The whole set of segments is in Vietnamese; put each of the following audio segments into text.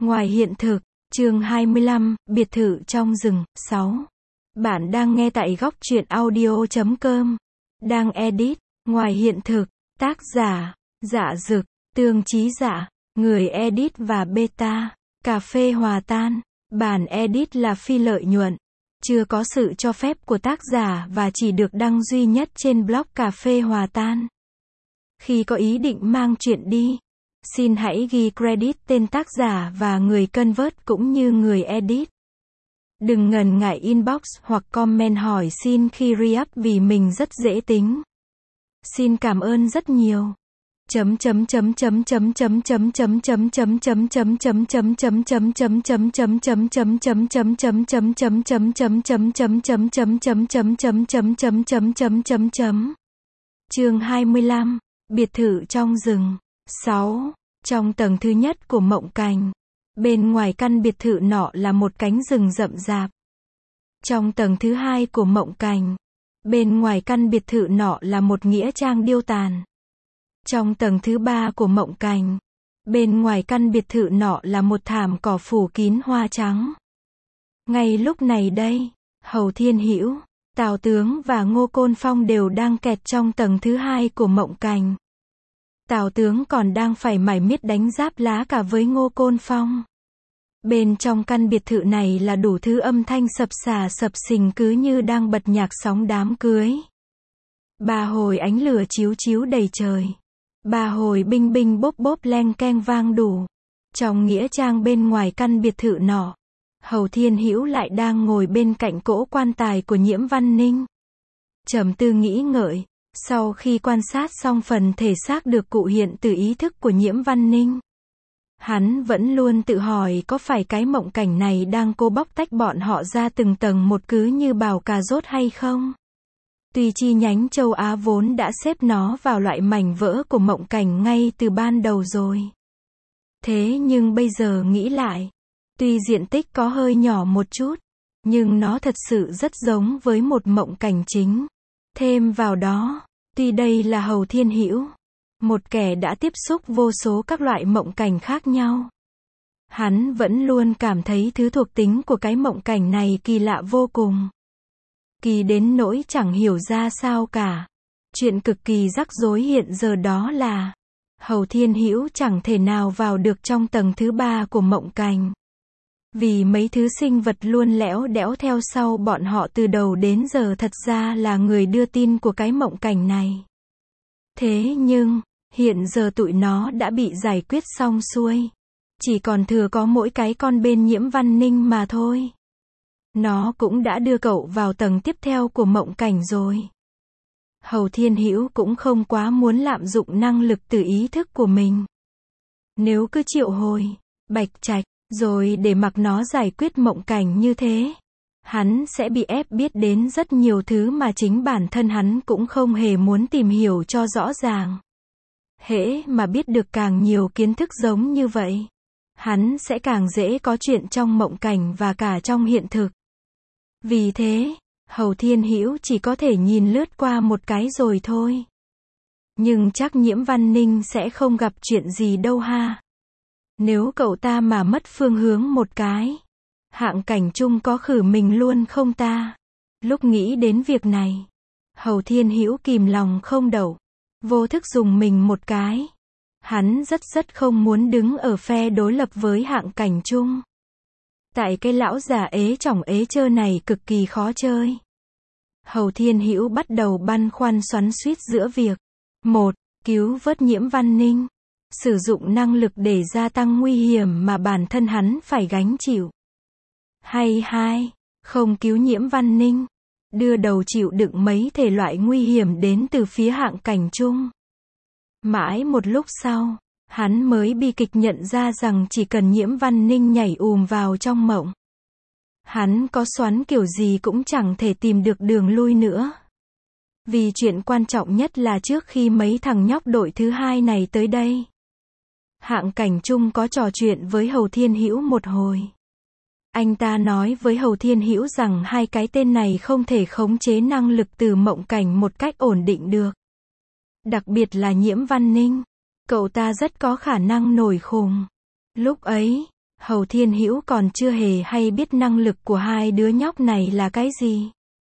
Ngoài hiện thực, chương 25, biệt thự trong rừng, 6. Bạn đang nghe tại góc truyện audio.com. Đang edit, ngoài hiện thực, tác giả, Dạ Dực, Tương Chí Dạ, người edit và beta, cà phê hòa tan. Bản edit là phi lợi nhuận, chưa có sự cho phép của tác giả và chỉ được đăng duy nhất trên blog cà phê hòa tan. Khi có ý định mang chuyện đi, xin hãy ghi credit tên tác giả và người convert cũng như người edit. Đừng ngần ngại inbox hoặc comment hỏi xin khi re-up vì mình rất dễ tính. Xin cảm ơn rất nhiều. Chương 25, biệt thự trong rừng, 6. Trong tầng thứ nhất của Mộng Cảnh, bên ngoài căn biệt thự nọ là một cánh rừng rậm rạp. Trong tầng thứ hai của Mộng Cảnh, bên ngoài căn biệt thự nọ là một nghĩa trang điêu tàn. Trong tầng thứ ba của Mộng Cảnh, bên ngoài căn biệt thự nọ là một thảm cỏ phủ kín hoa trắng. Ngay lúc này đây, Hầu Thiên Hữu, Tào Tướng và Ngô Côn Phong đều đang kẹt trong tầng thứ hai của Mộng Cảnh. Tào Tướng còn đang phải mải miết đánh giáp lá cả với Ngô Côn Phong. Bên trong căn biệt thự này là đủ thứ âm thanh sập sà sập sình cứ như đang bật nhạc sóng đám cưới. Ba hồi ánh lửa chiếu chiếu đầy trời. Ba hồi binh binh bốp bốp leng keng vang đủ. Trong nghĩa trang bên ngoài căn biệt thự nọ, Hầu Thiên Hữu lại đang ngồi bên cạnh cỗ quan tài của Nhiễm Văn Ninh. Trầm tư nghĩ ngợi, sau khi quan sát xong phần thể xác được cụ hiện từ ý thức của Nhiễm Văn Ninh, hắn vẫn luôn tự hỏi có phải cái mộng cảnh này đang cố bóc tách bọn họ ra từng tầng một cứ như bào cà rốt hay không? Tuy chi nhánh châu Á vốn đã xếp nó vào loại mảnh vỡ của mộng cảnh ngay từ ban đầu rồi. Thế nhưng bây giờ nghĩ lại, tuy diện tích có hơi nhỏ một chút, nhưng nó thật sự rất giống với một mộng cảnh chính. Thêm vào đó, tuy đây là Hầu Thiên Hữu, một kẻ đã tiếp xúc vô số các loại mộng cảnh khác nhau, hắn vẫn luôn cảm thấy thứ thuộc tính của cái mộng cảnh này kỳ lạ vô cùng. Kỳ đến nỗi chẳng hiểu ra sao cả. Chuyện cực kỳ rắc rối hiện giờ đó là Hầu Thiên Hữu chẳng thể nào vào được trong tầng thứ ba của mộng cảnh. Vì mấy thứ sinh vật luôn lẽo đẽo theo sau bọn họ từ đầu đến giờ thật ra là người đưa tin của cái mộng cảnh này. Thế nhưng, hiện giờ tụi nó đã bị giải quyết xong xuôi. Chỉ còn thừa có mỗi cái con bên Nhiễm Văn Ninh mà thôi. Nó cũng đã đưa cậu vào tầng tiếp theo của mộng cảnh rồi. Hầu Thiên Hữu cũng không quá muốn lạm dụng năng lực từ ý thức của mình. Nếu cứ triệu hồi, Bạch Trạch, rồi để mặc nó giải quyết mộng cảnh như thế, hắn sẽ bị ép biết đến rất nhiều thứ mà chính bản thân hắn cũng không hề muốn tìm hiểu cho rõ ràng. Hễ mà biết được càng nhiều kiến thức giống như vậy, hắn sẽ càng dễ có chuyện trong mộng cảnh và cả trong hiện thực. Vì thế, Hầu Thiên Hữu chỉ có thể nhìn lướt qua một cái rồi thôi. Nhưng chắc Nhiễm Văn Ninh sẽ không gặp chuyện gì đâu ha. Nếu cậu ta mà mất phương hướng một cái, Hạng Cảnh Trung có khử mình luôn không ta? Lúc nghĩ đến việc này, Hầu Thiên Hữu kìm lòng không đậu, vô thức dùng mình một cái. Hắn rất không muốn đứng ở phe đối lập với Hạng Cảnh Trung. Tại cái lão già ế chỏng ế chơ này cực kỳ khó chơi. Hầu Thiên Hữu bắt đầu băn khoăn xoắn xuýt giữa việc 1. Cứu vớt Nhiễm Văn Ninh, sử dụng năng lực để gia tăng nguy hiểm mà bản thân hắn phải gánh chịu. Hay 2. Không cứu Nhiễm Văn Ninh, đưa đầu chịu đựng mấy thể loại nguy hiểm đến từ phía Hạng Cảnh Trung. Mãi một lúc sau, hắn mới bi kịch nhận ra rằng chỉ cần Nhiễm Văn Ninh nhảy vào trong mộng, hắn có xoắn kiểu gì cũng chẳng thể tìm được đường lui nữa. Vì chuyện quan trọng nhất là trước khi mấy thằng nhóc đội thứ hai này tới đây, Hạng Cảnh Trung có trò chuyện với Hầu Thiên Hữu một hồi. Anh ta nói với Hầu Thiên Hữu rằng hai cái tên này không thể khống chế năng lực từ mộng cảnh một cách ổn định được. Đặc biệt là Nhiễm Văn Ninh. Cậu ta rất có khả năng nổi khùng. Lúc ấy, Hầu Thiên Hữu còn chưa hề hay biết năng lực của hai đứa nhóc này là cái gì.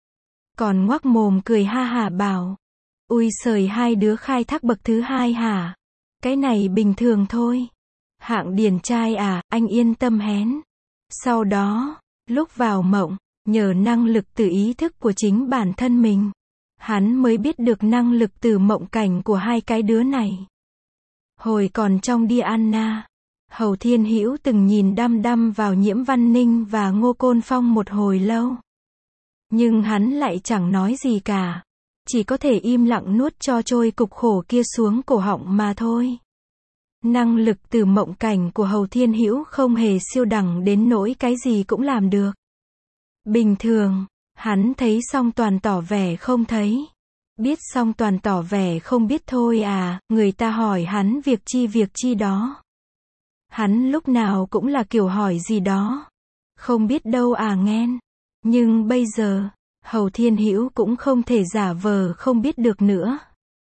Còn ngoác mồm cười ha hả bảo, ui sời, hai đứa khai thác bậc thứ hai hả? Cái này bình thường thôi. Hạng điển trai à, anh yên tâm hén. Sau đó, lúc vào mộng, nhờ năng lực từ ý thức của chính bản thân mình, hắn mới biết được năng lực từ mộng cảnh của hai cái đứa này. Hồi còn trong Diana, Hầu Thiên Hữu từng nhìn đăm đăm vào Nhiễm Văn Ninh và Ngô Côn Phong một hồi lâu. Nhưng hắn lại chẳng nói gì cả. Chỉ có thể im lặng nuốt cho trôi cục khổ kia xuống cổ họng mà thôi. Năng lực từ mộng cảnh của Hầu Thiên Hữu không hề siêu đẳng đến nỗi cái gì cũng làm được. Bình thường, hắn thấy xong toàn tỏ vẻ không thấy. Biết xong toàn tỏ vẻ không biết thôi à, người ta hỏi hắn việc chi đó. Hắn lúc nào cũng là kiểu hỏi gì đó. Không biết đâu à nghen. Nhưng bây giờ, Hầu Thiên Hữu cũng không thể giả vờ không biết được nữa.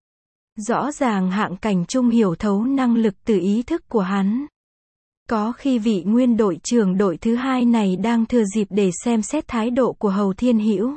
Rõ ràng hạng cảnh trung hiểu thấu năng lực từ ý thức của hắn. Có khi vị nguyên đội trưởng đội thứ hai này đang thừa dịp để xem xét thái độ của Hầu Thiên Hữu.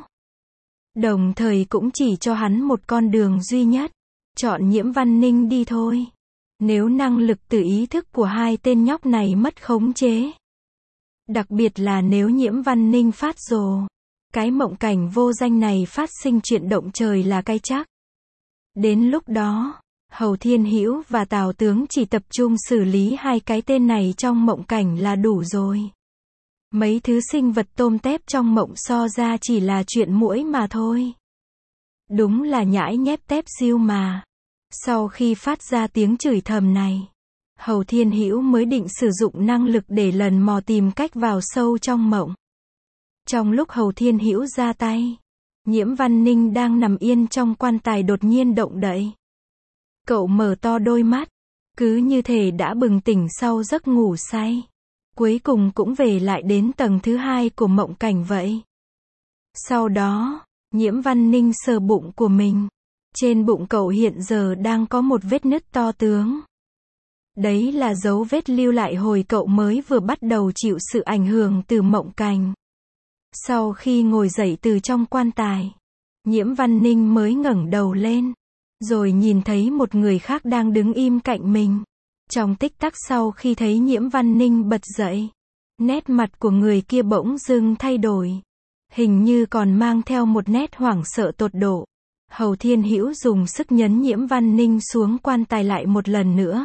Đồng thời cũng chỉ cho hắn một con đường duy nhất. Chọn Nhiễm Văn Ninh đi thôi. Nếu năng lực từ ý thức của hai tên nhóc này mất khống chế. Đặc biệt là nếu Nhiễm Văn Ninh phát rồ. Cái mộng cảnh vô danh này phát sinh chuyện động trời là cái chắc. Đến lúc đó, Hầu Thiên Hữu và Tào Tướng chỉ tập trung xử lý hai cái tên này trong mộng cảnh là đủ rồi. Mấy thứ sinh vật tôm tép trong mộng so ra chỉ là chuyện muỗi mà thôi. Đúng là nhãi nhép tép diêu mà. Sau khi phát ra tiếng chửi thầm này, Hầu Thiên Hữu mới định sử dụng năng lực để lần mò tìm cách vào sâu trong mộng. Trong lúc Hầu Thiên Hữu ra tay, Nhiễm Văn Ninh đang nằm yên trong quan tài đột nhiên động đậy. Cậu mở to đôi mắt, cứ như thể đã bừng tỉnh sau giấc ngủ say. Cuối cùng cũng về lại đến tầng thứ hai của mộng cảnh vậy. Sau đó, Nhiễm Văn Ninh sờ bụng của mình. Trên bụng cậu hiện giờ đang có một vết nứt to tướng. Đấy là dấu vết lưu lại hồi cậu mới vừa bắt đầu chịu sự ảnh hưởng từ mộng cảnh. Sau khi ngồi dậy từ trong quan tài, Nhiễm Văn Ninh mới ngẩng đầu lên, rồi nhìn thấy một người khác đang đứng im cạnh mình. Trong tích tắc sau khi thấy Nhiễm Văn Ninh bật dậy, nét mặt của người kia bỗng dưng thay đổi. Hình như còn mang theo một nét hoảng sợ tột độ. Hầu Thiên Hữu dùng sức nhấn Nhiễm Văn Ninh xuống quan tài lại một lần nữa.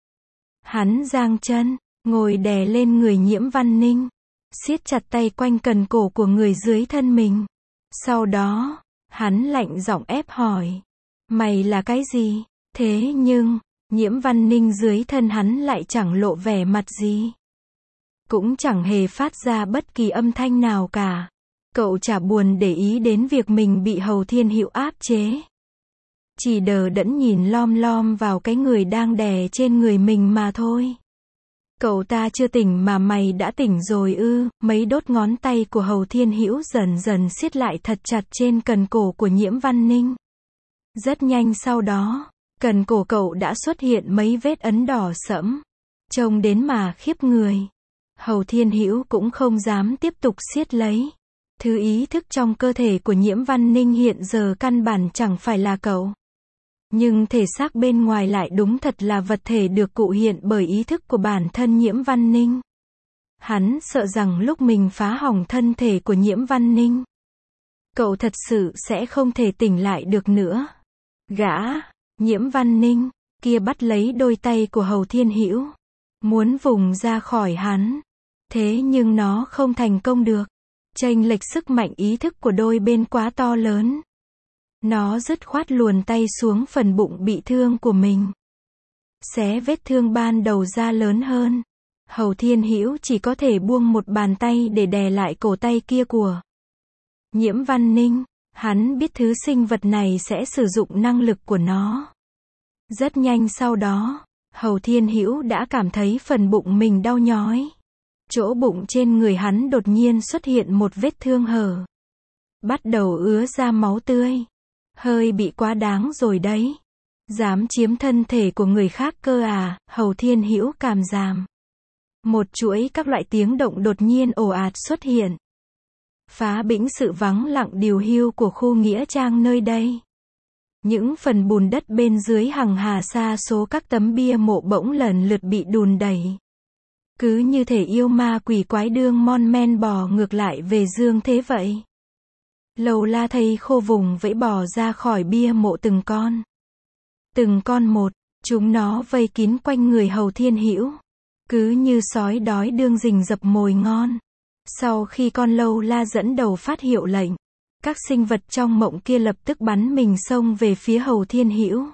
Hắn giang chân, ngồi đè lên người Nhiễm Văn Ninh, siết chặt tay quanh cần cổ của người dưới thân mình. Sau đó, hắn lạnh giọng ép hỏi, mày là cái gì? Thế nhưng, Nhiễm Văn Ninh dưới thân hắn lại chẳng lộ vẻ mặt gì. Cũng chẳng hề phát ra bất kỳ âm thanh nào cả. Cậu chả buồn để ý đến việc mình bị Hầu Thiên Hữu áp chế. Chỉ đờ đẫn nhìn lom lom vào cái người đang đè trên người mình mà thôi. Cậu ta chưa tỉnh mà mày đã tỉnh rồi ư? Mấy đốt ngón tay của Hầu Thiên Hữu dần dần siết lại thật chặt trên cần cổ của Nhiễm Văn Ninh. Rất nhanh sau đó, cần cổ cậu đã xuất hiện mấy vết ấn đỏ sẫm. Trông đến mà khiếp người. Hầu Thiên Hữu cũng không dám tiếp tục siết lấy. Thứ ý thức trong cơ thể của Nhiễm Văn Ninh hiện giờ căn bản chẳng phải là cậu. Nhưng thể xác bên ngoài lại đúng thật là vật thể được cụ hiện bởi ý thức của bản thân Nhiễm Văn Ninh. Hắn sợ rằng lúc mình phá hỏng thân thể của Nhiễm Văn Ninh, cậu thật sự sẽ không thể tỉnh lại được nữa. Gã, Nhiễm Văn Ninh, kia bắt lấy đôi tay của Hầu Thiên Hữu, muốn vùng ra khỏi hắn. Thế nhưng nó không thành công được. Chênh lệch sức mạnh ý thức của đôi bên quá to lớn. Nó dứt khoát luồn tay xuống phần bụng bị thương của mình. Xé vết thương ban đầu ra lớn hơn. Hầu Thiên Hữu chỉ có thể buông một bàn tay để đè lại cổ tay kia của Nhiễm Văn Ninh. Hắn biết thứ sinh vật này sẽ sử dụng năng lực của nó. Rất nhanh sau đó, Hầu Thiên Hữu đã cảm thấy phần bụng mình đau nhói. Chỗ bụng trên người hắn đột nhiên xuất hiện một vết thương hở. Bắt đầu ứa ra máu tươi. Hơi bị quá đáng rồi đấy. Dám chiếm thân thể của người khác cơ à? Hầu Thiên Hữu cảm giảm. Một chuỗi các loại tiếng động đột nhiên ồ ạt xuất hiện, phá bĩnh sự vắng lặng điều hưu của khu nghĩa trang nơi đây. Những phần bùn đất bên dưới hằng hà sa số các tấm bia mộ bỗng lần lượt bị đùn đẩy. Cứ như thể yêu ma quỷ quái đương mon men bò ngược lại về dương thế vậy. Lầu La thây khô vùng vẫy bò ra khỏi bia mộ từng con. Từng con một, chúng nó vây kín quanh người Hầu Thiên Hữu, cứ như sói đói đương rình rập mồi ngon. Sau khi con Lâu La dẫn đầu phát hiệu lệnh, các sinh vật trong mộng kia lập tức bắn mình xông về phía Hầu Thiên Hữu.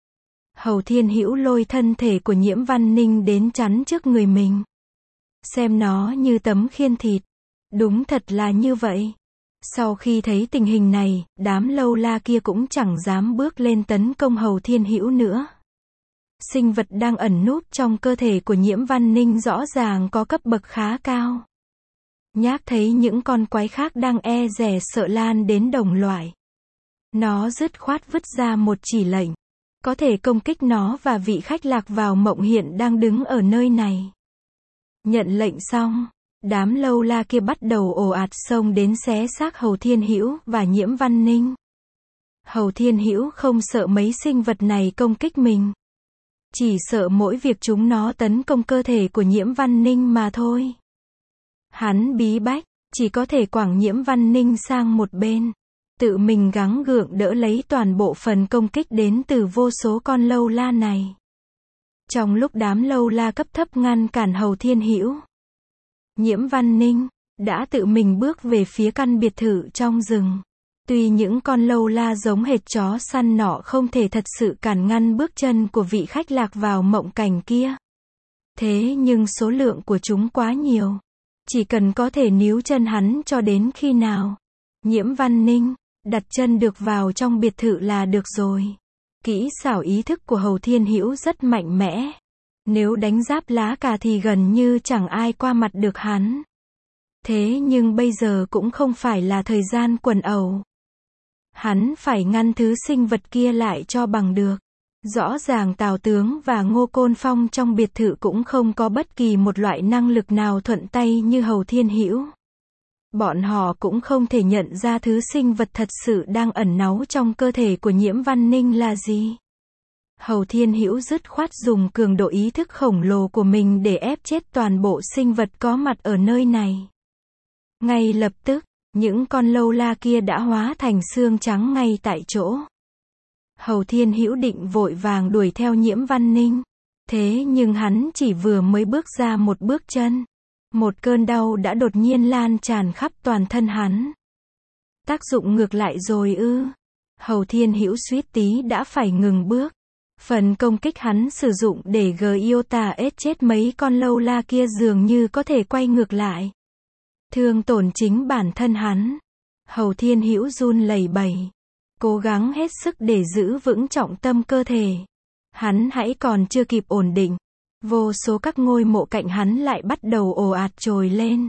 Hầu Thiên Hữu lôi thân thể của Nhiễm Văn Ninh đến chắn trước người mình. Xem nó như tấm khiên thịt. Đúng thật là như vậy. Sau khi thấy tình hình này, đám Lâu La kia cũng chẳng dám bước lên tấn công Hầu Thiên Hữu nữa. Sinh vật đang ẩn núp trong cơ thể của Nhiễm Văn Ninh rõ ràng có cấp bậc khá cao. Nhác thấy những con quái khác đang e dè sợ lan đến đồng loại. Nó dứt khoát vứt ra một chỉ lệnh. Có thể công kích nó và vị khách lạc vào mộng hiện đang đứng ở nơi này. Nhận lệnh xong, đám Lâu La kia bắt đầu ồ ạt xông đến xé xác Hầu Thiên Hữu và Nhiễm Văn Ninh. Hầu Thiên Hữu không sợ mấy sinh vật này công kích mình. Chỉ sợ mỗi việc chúng nó tấn công cơ thể của Nhiễm Văn Ninh mà thôi. Hắn bí bách, chỉ có thể quẳng Nhiễm Văn Ninh sang một bên. Tự mình gắng gượng đỡ lấy toàn bộ phần công kích đến từ vô số con Lâu La này. Trong lúc đám Lâu La cấp thấp ngăn cản Hầu Thiên Hữu, Nhiễm Văn Ninh đã tự mình bước về phía căn biệt thự trong rừng. Tuy những con Lâu La giống hệt chó săn nọ không thể thật sự cản ngăn bước chân của vị khách lạc vào mộng cảnh kia. Thế nhưng số lượng của chúng quá nhiều. Chỉ cần có thể níu chân hắn cho đến khi nào Nhiễm Văn Ninh đặt chân được vào trong biệt thự là được rồi. Kỹ xảo ý thức của Hầu Thiên Hữu rất mạnh mẽ. Nếu đánh giáp lá cà thì gần như chẳng ai qua mặt được hắn. Thế nhưng bây giờ cũng không phải là thời gian quần ẩu. Hắn phải ngăn thứ sinh vật kia lại cho bằng được. Rõ ràng Tào Tướng và Ngô Côn Phong trong biệt thự cũng không có bất kỳ một loại năng lực nào thuận tay như Hầu Thiên Hữu. Bọn họ cũng không thể nhận ra thứ sinh vật thật sự đang ẩn náu trong cơ thể của Nhiễm Văn Ninh là gì. Hầu Thiên Hữu dứt khoát dùng cường độ ý thức khổng lồ của mình để ép chết toàn bộ sinh vật có mặt ở nơi này. Ngay lập tức, những con Lâu La kia đã hóa thành xương trắng ngay tại chỗ. Hầu Thiên Hữu định vội vàng đuổi theo Nhiễm Văn Ninh. Thế nhưng hắn chỉ vừa mới bước ra một bước chân. Một cơn đau đã đột nhiên lan tràn khắp toàn thân hắn. Tác dụng ngược lại rồi ư? Hầu Thiên Hữu suýt tí đã phải ngừng bước. Phần công kích hắn sử dụng để Giota ết chết mấy con Lâu La kia dường như có thể quay ngược lại. Thương tổn chính bản thân hắn. Hầu Thiên Hữu run lẩy bẩy. Cố gắng hết sức để giữ vững trọng tâm cơ thể. Hắn hãy còn chưa kịp ổn định. Vô số các ngôi mộ cạnh hắn lại bắt đầu ồ ạt trồi lên.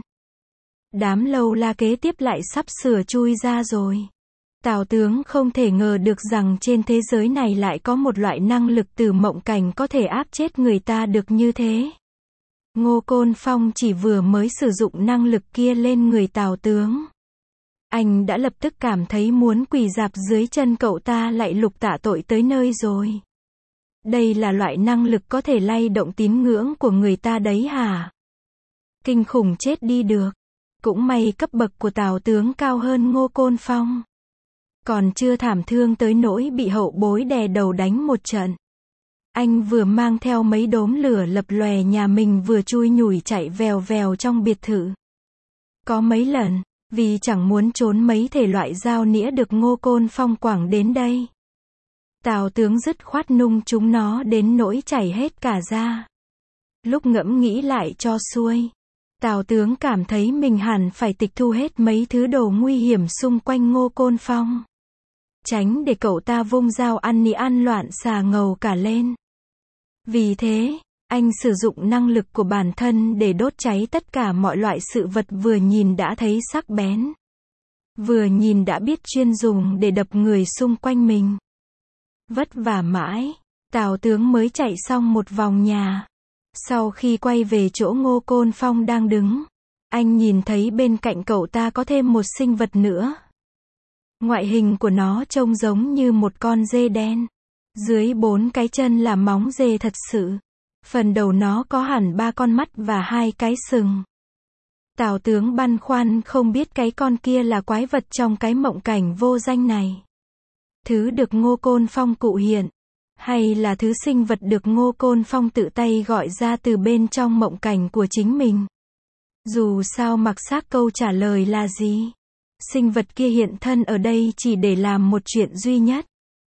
Đám Lâu La kế tiếp lại sắp sửa chui ra rồi. Tào Tướng không thể ngờ được rằng trên thế giới này lại có một loại năng lực từ mộng cảnh có thể áp chết người ta được như thế. Ngô Côn Phong chỉ vừa mới sử dụng năng lực kia lên người Tào Tướng. Anh đã lập tức cảm thấy muốn quỳ rạp dưới chân cậu ta lạy lục tạ tội tới nơi rồi. Đây là loại năng lực có thể lay động tín ngưỡng của người ta đấy hả? Kinh khủng chết đi được. Cũng may cấp bậc của Tào Tướng cao hơn Ngô Côn Phong. Còn chưa thảm thương tới nỗi bị hậu bối đè đầu đánh một trận. Anh vừa mang theo mấy đốm lửa lập lòe nhà mình vừa chui nhủi chạy vèo vèo trong biệt thự. Có mấy lần, vì chẳng muốn trốn mấy thể loại dao nĩa được Ngô Côn Phong quẳng đến đây. Tào Tướng dứt khoát nung chúng nó đến nỗi chảy hết cả ra. Lúc ngẫm nghĩ lại cho xuôi, Tào Tướng cảm thấy mình hẳn phải tịch thu hết mấy thứ đồ nguy hiểm xung quanh Ngô Côn Phong. Tránh để cậu ta vung dao ăn nỉ ăn loạn xà ngầu cả lên. Vì thế, anh sử dụng năng lực của bản thân để đốt cháy tất cả mọi loại sự vật vừa nhìn đã thấy sắc bén. Vừa nhìn đã biết chuyên dùng để đập người xung quanh mình. Vất vả mãi, Tào Tướng mới chạy xong một vòng nhà. Sau khi quay về chỗ Ngô Côn Phong đang đứng, anh nhìn thấy bên cạnh cậu ta có thêm một sinh vật nữa. Ngoại hình của nó trông giống như một con dê đen. Dưới 4 cái chân là móng dê thật sự. Phần đầu nó có hẳn 3 con mắt và 2 cái sừng. Tào Tướng băn khoăn không biết cái con kia là quái vật trong cái mộng cảnh vô danh này. Thứ được Ngô Côn Phong cụ hiện, hay là thứ sinh vật được Ngô Côn Phong tự tay gọi ra từ bên trong mộng cảnh của chính mình. Dù sao mặc xác câu trả lời là gì? Sinh vật kia hiện thân ở đây chỉ để làm một chuyện duy nhất.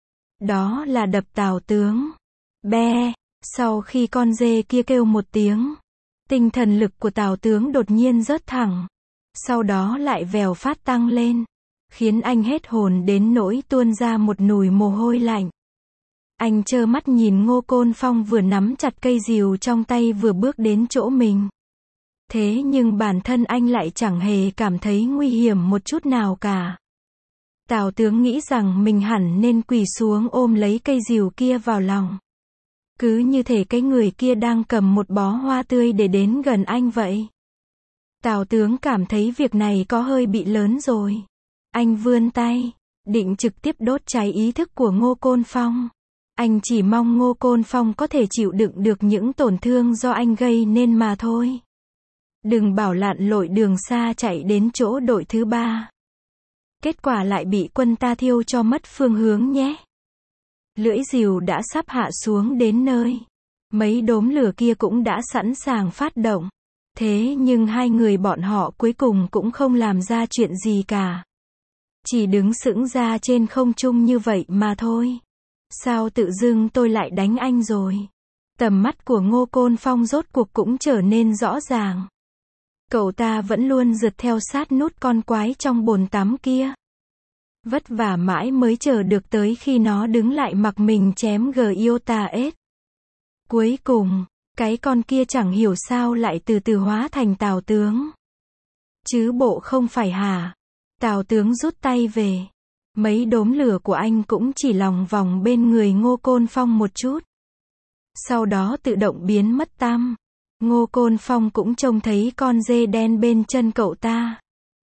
Đó là đập Tào Tướng. Be, sau khi con dê kia kêu một tiếng, tinh thần lực của Tào Tướng đột nhiên rớt thẳng. Sau đó lại vèo phát tăng lên, khiến anh hết hồn đến nỗi tuôn ra một nùi mồ hôi lạnh. Anh trơ mắt nhìn Ngô Côn Phong vừa nắm chặt cây rìu trong tay vừa bước đến chỗ mình. Thế nhưng bản thân anh lại chẳng hề cảm thấy nguy hiểm một chút nào cả. Tào Tướng nghĩ rằng mình hẳn nên quỳ xuống ôm lấy cây rìu kia vào lòng. Cứ như thể cái người kia đang cầm một bó hoa tươi để đến gần anh vậy. Tào Tướng cảm thấy việc này có hơi bị lớn rồi. Anh vươn tay, định trực tiếp đốt cháy ý thức của Ngô Côn Phong. Anh chỉ mong Ngô Côn Phong có thể chịu đựng được những tổn thương do anh gây nên mà thôi. Đừng bảo lặn lội đường xa chạy đến chỗ đội thứ 3. Kết quả lại bị quân ta thiêu cho mất phương hướng nhé. Lưỡi rìu đã sắp hạ xuống đến nơi. Mấy đốm lửa kia cũng đã sẵn sàng phát động. Thế nhưng hai người bọn họ cuối cùng cũng không làm ra chuyện gì cả. Chỉ đứng sững ra trên không trung như vậy mà thôi. Sao tự dưng tôi lại đánh anh rồi? Tầm mắt của Ngô Côn Phong rốt cuộc cũng trở nên rõ ràng. Cậu ta vẫn luôn rượt theo sát nút con quái trong bồn tắm kia. Vất vả mãi mới chờ được tới khi nó đứng lại mặc mình chém Giota S. Cuối cùng, cái con kia chẳng hiểu sao lại từ từ hóa thành Tào Tướng. Chứ bộ không phải hả? Tào Tướng rút tay về. Mấy đốm lửa của anh cũng chỉ lòng vòng bên người Ngô Côn Phong một chút. Sau đó tự động biến mất tăm. Ngô Côn Phong cũng trông thấy con dê đen bên chân cậu ta.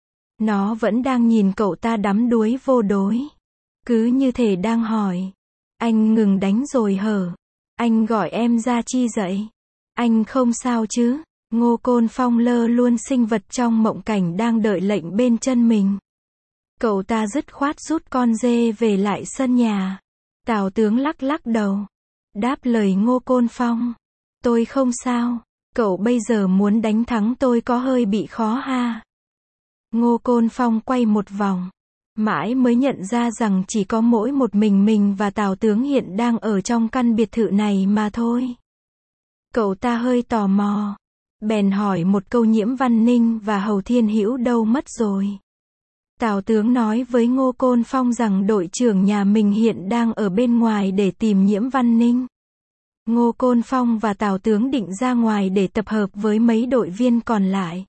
Nó vẫn đang nhìn cậu ta đắm đuối vô đối. Cứ như thể đang hỏi. Anh ngừng đánh rồi hở? Anh gọi em ra chi vậy? Anh không sao chứ? Ngô Côn Phong lơ luôn sinh vật trong mộng cảnh đang đợi lệnh bên chân mình. Cậu ta dứt khoát rút con dê về lại sân nhà. Tào Tướng lắc lắc đầu. Đáp lời Ngô Côn Phong. Tôi không sao. Cậu bây giờ muốn đánh thắng tôi có hơi bị khó ha. Ngô Côn Phong quay một vòng. Mãi mới nhận ra rằng chỉ có mỗi một mình và Tào Tướng hiện đang ở trong căn biệt thự này mà thôi. Cậu ta hơi tò mò. Bèn hỏi một câu Nhiễm Văn Ninh và Hầu Thiên Hữu đâu mất rồi. Tào Tướng nói với Ngô Côn Phong rằng đội trưởng nhà mình hiện đang ở bên ngoài để tìm Nhiễm Văn Ninh. Ngô Côn Phong và Tào Tướng định ra ngoài để tập hợp với mấy đội viên còn lại.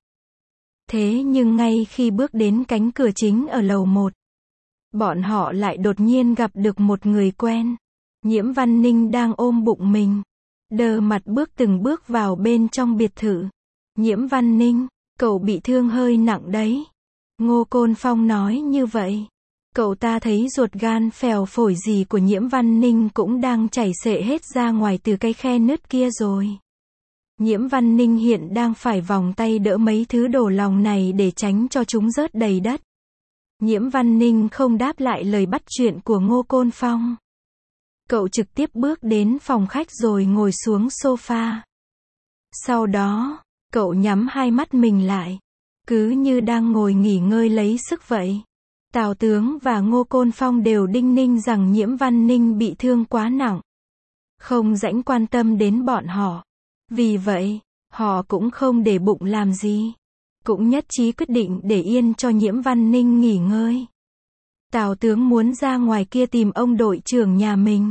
Thế nhưng ngay khi bước đến cánh cửa chính ở lầu 1, bọn họ lại đột nhiên gặp được một người quen. Nhiễm Văn Ninh đang ôm bụng mình, đờ mặt bước từng bước vào bên trong biệt thự. Nhiễm Văn Ninh, cậu bị thương hơi nặng đấy. Ngô Côn Phong nói như vậy. Cậu ta thấy ruột gan phèo phổi gì của Nhiễm Văn Ninh cũng đang chảy xệ hết ra ngoài từ cái khe nứt kia rồi. Nhiễm Văn Ninh hiện đang phải vòng tay đỡ mấy thứ đổ lòng này để tránh cho chúng rớt đầy đất. Nhiễm Văn Ninh không đáp lại lời bắt chuyện của Ngô Côn Phong. Cậu trực tiếp bước đến phòng khách rồi ngồi xuống sofa. Sau đó, cậu nhắm hai mắt mình lại. Cứ như đang ngồi nghỉ ngơi lấy sức vậy. Tào Tướng và Ngô Côn Phong đều đinh ninh rằng Nhiễm Văn Ninh bị thương quá nặng. Không rảnh quan tâm đến bọn họ. Vì vậy, họ cũng không để bụng làm gì. Cũng nhất trí quyết định để yên cho Nhiễm Văn Ninh nghỉ ngơi. Tào Tướng muốn ra ngoài kia tìm ông đội trưởng nhà mình.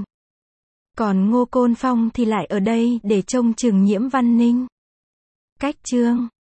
Còn Ngô Côn Phong thì lại ở đây để trông chừng Nhiễm Văn Ninh. Cách chương